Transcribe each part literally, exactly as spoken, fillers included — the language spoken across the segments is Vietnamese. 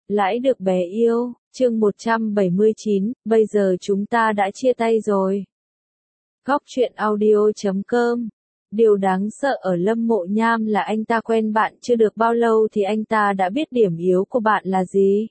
Lãi được bé yêu, chương một trăm bảy mươi chín, bây giờ chúng ta đã chia tay rồi. Góc truyện audio chấm com. Điều đáng sợ ở Lâm Mộ Nham là anh ta quen bạn chưa được bao lâu thì anh ta đã biết điểm yếu của bạn là gì.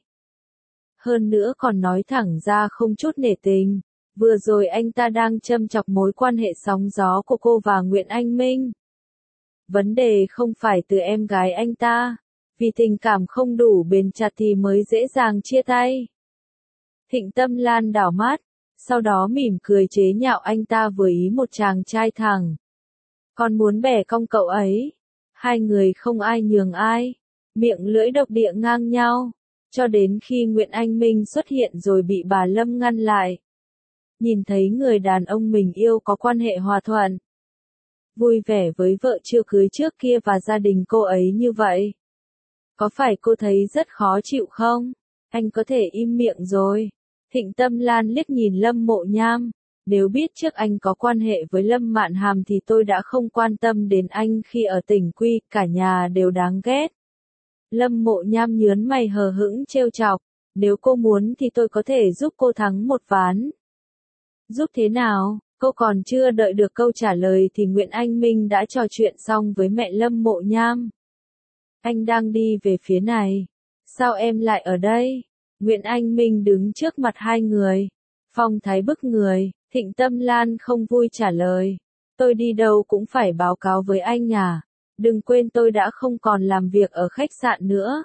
Hơn nữa còn nói thẳng ra không chút nể tình. Vừa rồi anh ta đang châm chọc mối quan hệ sóng gió của cô và Nguyễn Anh Minh. Vấn đề không phải từ em gái anh ta. Vì tình cảm không đủ bền chặt thì mới dễ dàng chia tay. Thịnh Tâm Lan đảo mắt, sau đó mỉm cười chế nhạo anh ta với ý một chàng trai thẳng. Còn muốn bẻ cong cậu ấy. Hai người không ai nhường ai. Miệng lưỡi độc địa ngang nhau. Cho đến khi Nguyễn Anh Minh xuất hiện rồi bị bà Lâm ngăn lại. Nhìn thấy người đàn ông mình yêu có quan hệ hòa thuận. Vui vẻ với vợ chưa cưới trước kia và gia đình cô ấy như vậy. Có phải cô thấy rất khó chịu không? Anh có thể im miệng rồi. Thịnh Tâm Lan liếc nhìn Lâm Mộ Nham. Nếu biết trước anh có quan hệ với Lâm Mạn Hàm thì tôi đã không quan tâm đến anh khi ở tỉnh Quy, cả nhà đều đáng ghét. Lâm Mộ Nham nhớn mày hờ hững trêu chọc. Nếu cô muốn thì tôi có thể giúp cô thắng một ván. Giúp thế nào? Cô còn chưa đợi được câu trả lời thì Nguyễn Anh Minh đã trò chuyện xong với mẹ Lâm Mộ Nham. Anh đang đi về phía này. Sao em lại ở đây? Nguyễn Anh Minh đứng trước mặt hai người. Phong thái bức người, Thịnh Tâm Lan không vui trả lời. Tôi đi đâu cũng phải báo cáo với anh à. Đừng quên tôi đã không còn làm việc ở khách sạn nữa.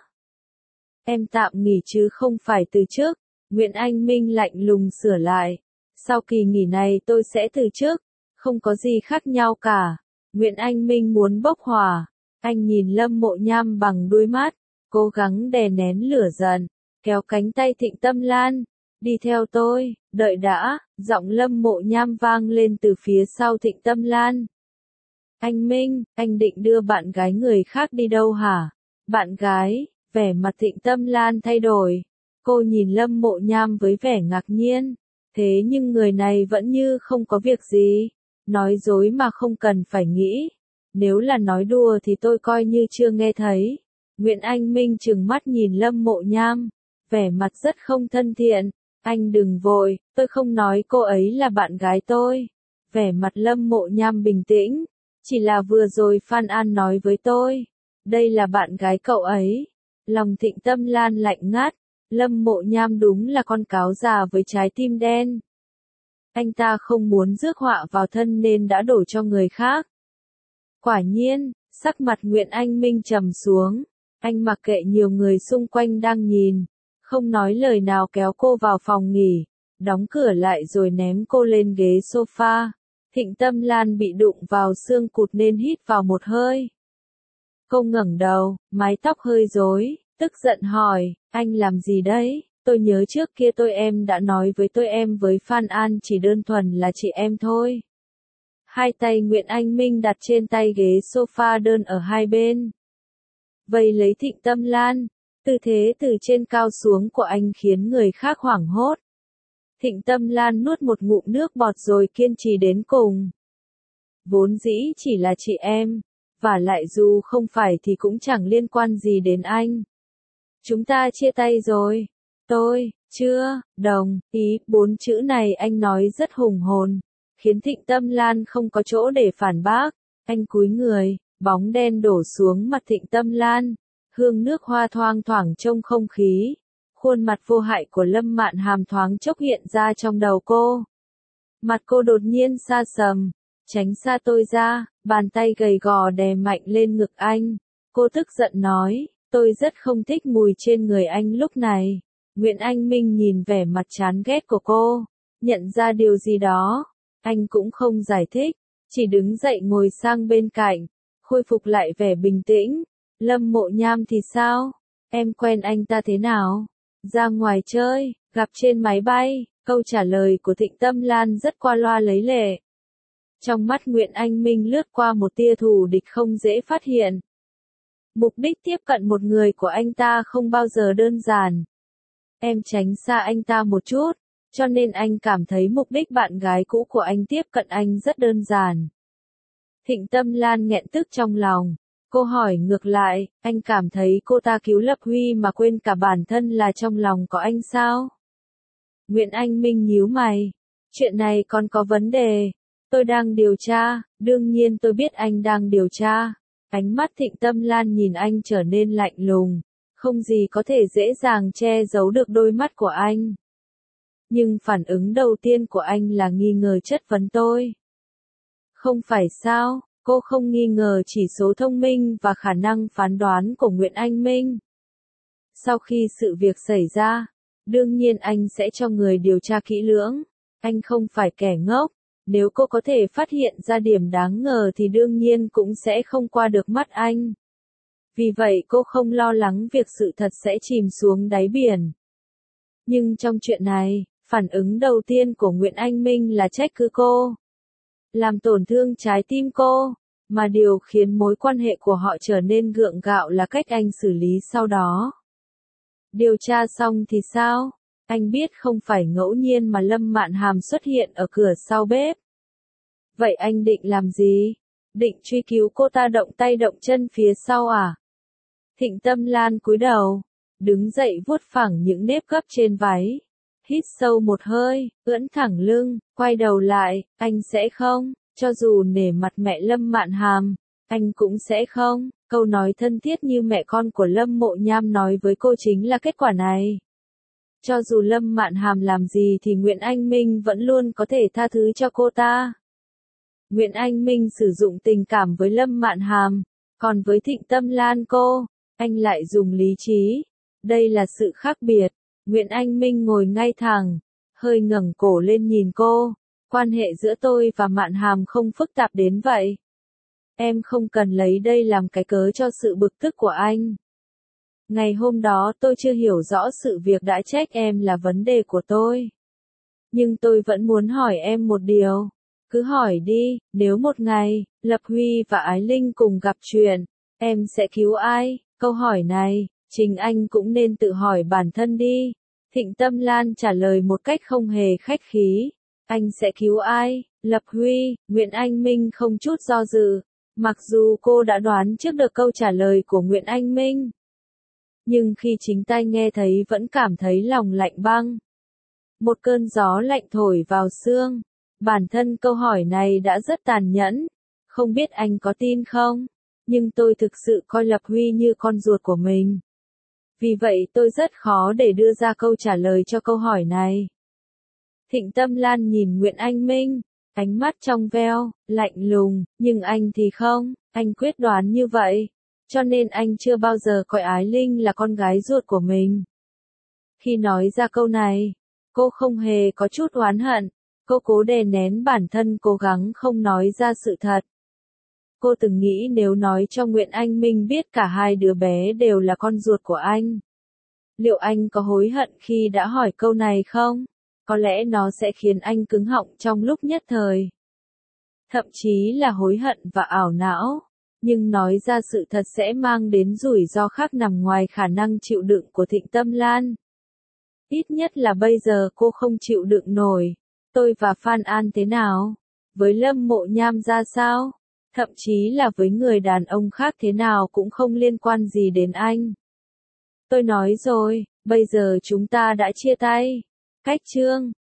Em tạm nghỉ chứ không phải từ chức. Nguyễn Anh Minh lạnh lùng sửa lại. Sau kỳ nghỉ này tôi sẽ từ chức. Không có gì khác nhau cả. Nguyễn Anh Minh muốn bốc hỏa. Anh nhìn Lâm Mộ Nham bằng đuôi mắt, cố gắng đè nén lửa giận, kéo cánh tay Thịnh Tâm Lan, đi theo tôi, đợi đã, giọng Lâm Mộ Nham vang lên từ phía sau Thịnh Tâm Lan. Anh Minh, anh định đưa bạn gái người khác đi đâu hả? Bạn gái, vẻ mặt Thịnh Tâm Lan thay đổi, cô nhìn Lâm Mộ Nham với vẻ ngạc nhiên, thế nhưng người này vẫn như không có việc gì, nói dối mà không cần phải nghĩ. Nếu là nói đùa thì tôi coi như chưa nghe thấy. Nguyễn Anh Minh trừng mắt nhìn Lâm Mộ Nham, vẻ mặt rất không thân thiện. Anh đừng vội, tôi không nói cô ấy là bạn gái tôi. Vẻ mặt Lâm Mộ Nham bình tĩnh, chỉ là vừa rồi Phan An nói với tôi. Đây là bạn gái cậu ấy. Lòng Thịnh Tâm Lan lạnh ngắt, Lâm Mộ Nham đúng là con cáo già với trái tim đen. Anh ta không muốn rước họa vào thân nên đã đổ cho người khác. Quả nhiên, sắc mặt Nguyễn Anh Minh trầm xuống, anh mặc kệ nhiều người xung quanh đang nhìn, không nói lời nào kéo cô vào phòng nghỉ, đóng cửa lại rồi ném cô lên ghế sofa. Thịnh Tâm Lan bị đụng vào xương cụt nên hít vào một hơi. Cô ngẩng đầu, mái tóc hơi rối, tức giận hỏi, anh làm gì đấy? Tôi nhớ trước kia tôi em đã nói với tôi em với Phan An chỉ đơn thuần là chị em thôi. Hai tay Nguyễn Anh Minh đặt trên tay ghế sofa đơn ở hai bên. Vây lấy Thịnh Tâm Lan, tư thế từ trên cao xuống của anh khiến người khác hoảng hốt. Thịnh Tâm Lan nuốt một ngụm nước bọt rồi kiên trì đến cùng. Vốn dĩ chỉ là chị em, và lại dù không phải thì cũng chẳng liên quan gì đến anh. Chúng ta chia tay rồi. Tôi, chưa, đồng, ý, bốn chữ này anh nói rất hùng hồn. Khiến Thịnh Tâm Lan không có chỗ để phản bác. Anh cúi người, bóng đen đổ xuống mặt Thịnh Tâm Lan. Hương nước hoa thoang thoảng trong không khí. Khuôn mặt vô hại của Lâm Mạn Hàm thoáng chốc hiện ra trong đầu cô. Mặt cô đột nhiên xa sầm. Tránh xa tôi ra, bàn tay gầy gò đè mạnh lên ngực anh. Cô tức giận nói, tôi rất không thích mùi trên người anh lúc này. Nguyễn Anh Minh nhìn vẻ mặt chán ghét của cô, nhận ra điều gì đó. Anh cũng không giải thích, chỉ đứng dậy ngồi sang bên cạnh, khôi phục lại vẻ bình tĩnh. Lâm Mộ Nham thì sao? Em quen anh ta thế nào? Ra ngoài chơi, gặp trên máy bay, câu trả lời của Thịnh Tâm Lan rất qua loa lấy lệ. Trong mắt Nguyễn Anh Minh lướt qua một tia thù địch không dễ phát hiện. Mục đích tiếp cận một người của anh ta không bao giờ đơn giản. Em tránh xa anh ta một chút. Cho nên anh cảm thấy mục đích bạn gái cũ của anh tiếp cận anh rất đơn giản. Thịnh Tâm Lan nghẹn tức trong lòng. Cô hỏi ngược lại, anh cảm thấy cô ta cứu Lập Huy mà quên cả bản thân là trong lòng có anh sao? Nguyễn Anh Minh nhíu mày. Chuyện này còn có vấn đề. Tôi đang điều tra, đương nhiên tôi biết anh đang điều tra. Ánh mắt Thịnh Tâm Lan nhìn anh trở nên lạnh lùng. Không gì có thể dễ dàng che giấu được đôi mắt của anh. Nhưng phản ứng đầu tiên của anh là nghi ngờ chất vấn tôi. Không phải sao, cô không nghi ngờ chỉ số thông minh và khả năng phán đoán của Nguyễn Anh Minh. Sau khi sự việc xảy ra, đương nhiên anh sẽ cho người điều tra kỹ lưỡng. Anh không phải kẻ ngốc. Nếu cô có thể phát hiện ra điểm đáng ngờ thì đương nhiên cũng sẽ không qua được mắt anh. Vì vậy cô không lo lắng việc sự thật sẽ chìm xuống đáy biển. Nhưng trong chuyện này, phản ứng đầu tiên của Nguyễn Anh Minh là trách cứ cô. Làm tổn thương trái tim cô, mà điều khiến mối quan hệ của họ trở nên gượng gạo là cách anh xử lý sau đó. Điều tra xong thì sao? Anh biết không phải ngẫu nhiên mà Lâm Mạn Hàm xuất hiện ở cửa sau bếp. Vậy anh định làm gì? Định truy cứu cô ta động tay động chân phía sau à? Thịnh Tâm Lan cúi đầu, đứng dậy vuốt phẳng những nếp gấp trên váy. Hít sâu một hơi, ưỡn thẳng lưng, quay đầu lại, anh sẽ không, cho dù nể mặt mẹ Lâm Mạn Hàm, anh cũng sẽ không. Câu nói thân thiết như mẹ con của Lâm Mộ Nham nói với cô chính là kết quả này. Cho dù Lâm Mạn Hàm làm gì thì Nguyễn Anh Minh vẫn luôn có thể tha thứ cho cô ta. Nguyễn Anh Minh sử dụng tình cảm với Lâm Mạn Hàm, còn với Thịnh Tâm Lan cô, anh lại dùng lý trí. Đây là sự khác biệt. Nguyễn Anh Minh ngồi ngay thẳng, hơi ngẩng cổ lên nhìn cô. Quan hệ giữa tôi và Mạn Hàm không phức tạp đến vậy. Em không cần lấy đây làm cái cớ cho sự bực tức của anh. Ngày hôm đó tôi chưa hiểu rõ sự việc đã trách em là vấn đề của tôi. Nhưng tôi vẫn muốn hỏi em một điều. Cứ hỏi đi, nếu một ngày, Lập Huy và Ái Linh cùng gặp chuyện, em sẽ cứu ai? Câu hỏi này, chính anh cũng nên tự hỏi bản thân đi. Thịnh Tâm Lan trả lời một cách không hề khách khí. Anh sẽ cứu ai? Lập Huy. Nguyễn Anh Minh không chút do dự. Mặc dù cô đã đoán trước được câu trả lời của Nguyễn Anh Minh. Nhưng khi chính tai nghe thấy vẫn cảm thấy lòng lạnh băng. Một cơn gió lạnh thổi vào xương. Bản thân câu hỏi này đã rất tàn nhẫn. Không biết anh có tin không? Nhưng tôi thực sự coi Lập Huy như con ruột của mình. Vì vậy tôi rất khó để đưa ra câu trả lời cho câu hỏi này. Thịnh Tâm Lan nhìn Nguyễn Anh Minh, ánh mắt trong veo, lạnh lùng, nhưng anh thì không, anh quyết đoán như vậy. Cho nên anh chưa bao giờ coi Ái Linh là con gái ruột của mình. Khi nói ra câu này, cô không hề có chút oán hận, cô cố đè nén bản thân cố gắng không nói ra sự thật. Cô từng nghĩ nếu nói cho Nguyễn Anh Minh biết cả hai đứa bé đều là con ruột của anh. Liệu anh có hối hận khi đã hỏi câu này không? Có lẽ nó sẽ khiến anh cứng họng trong lúc nhất thời. Thậm chí là hối hận và ảo não. Nhưng nói ra sự thật sẽ mang đến rủi ro khác nằm ngoài khả năng chịu đựng của Thịnh Tâm Lan. Ít nhất là bây giờ cô không chịu đựng nổi. Tôi và Phan An thế nào? Với Lâm Mộ Nham ra sao? Thậm chí là với người đàn ông khác thế nào cũng không liên quan gì đến anh. Tôi nói rồi, bây giờ chúng ta đã chia tay. Cách chương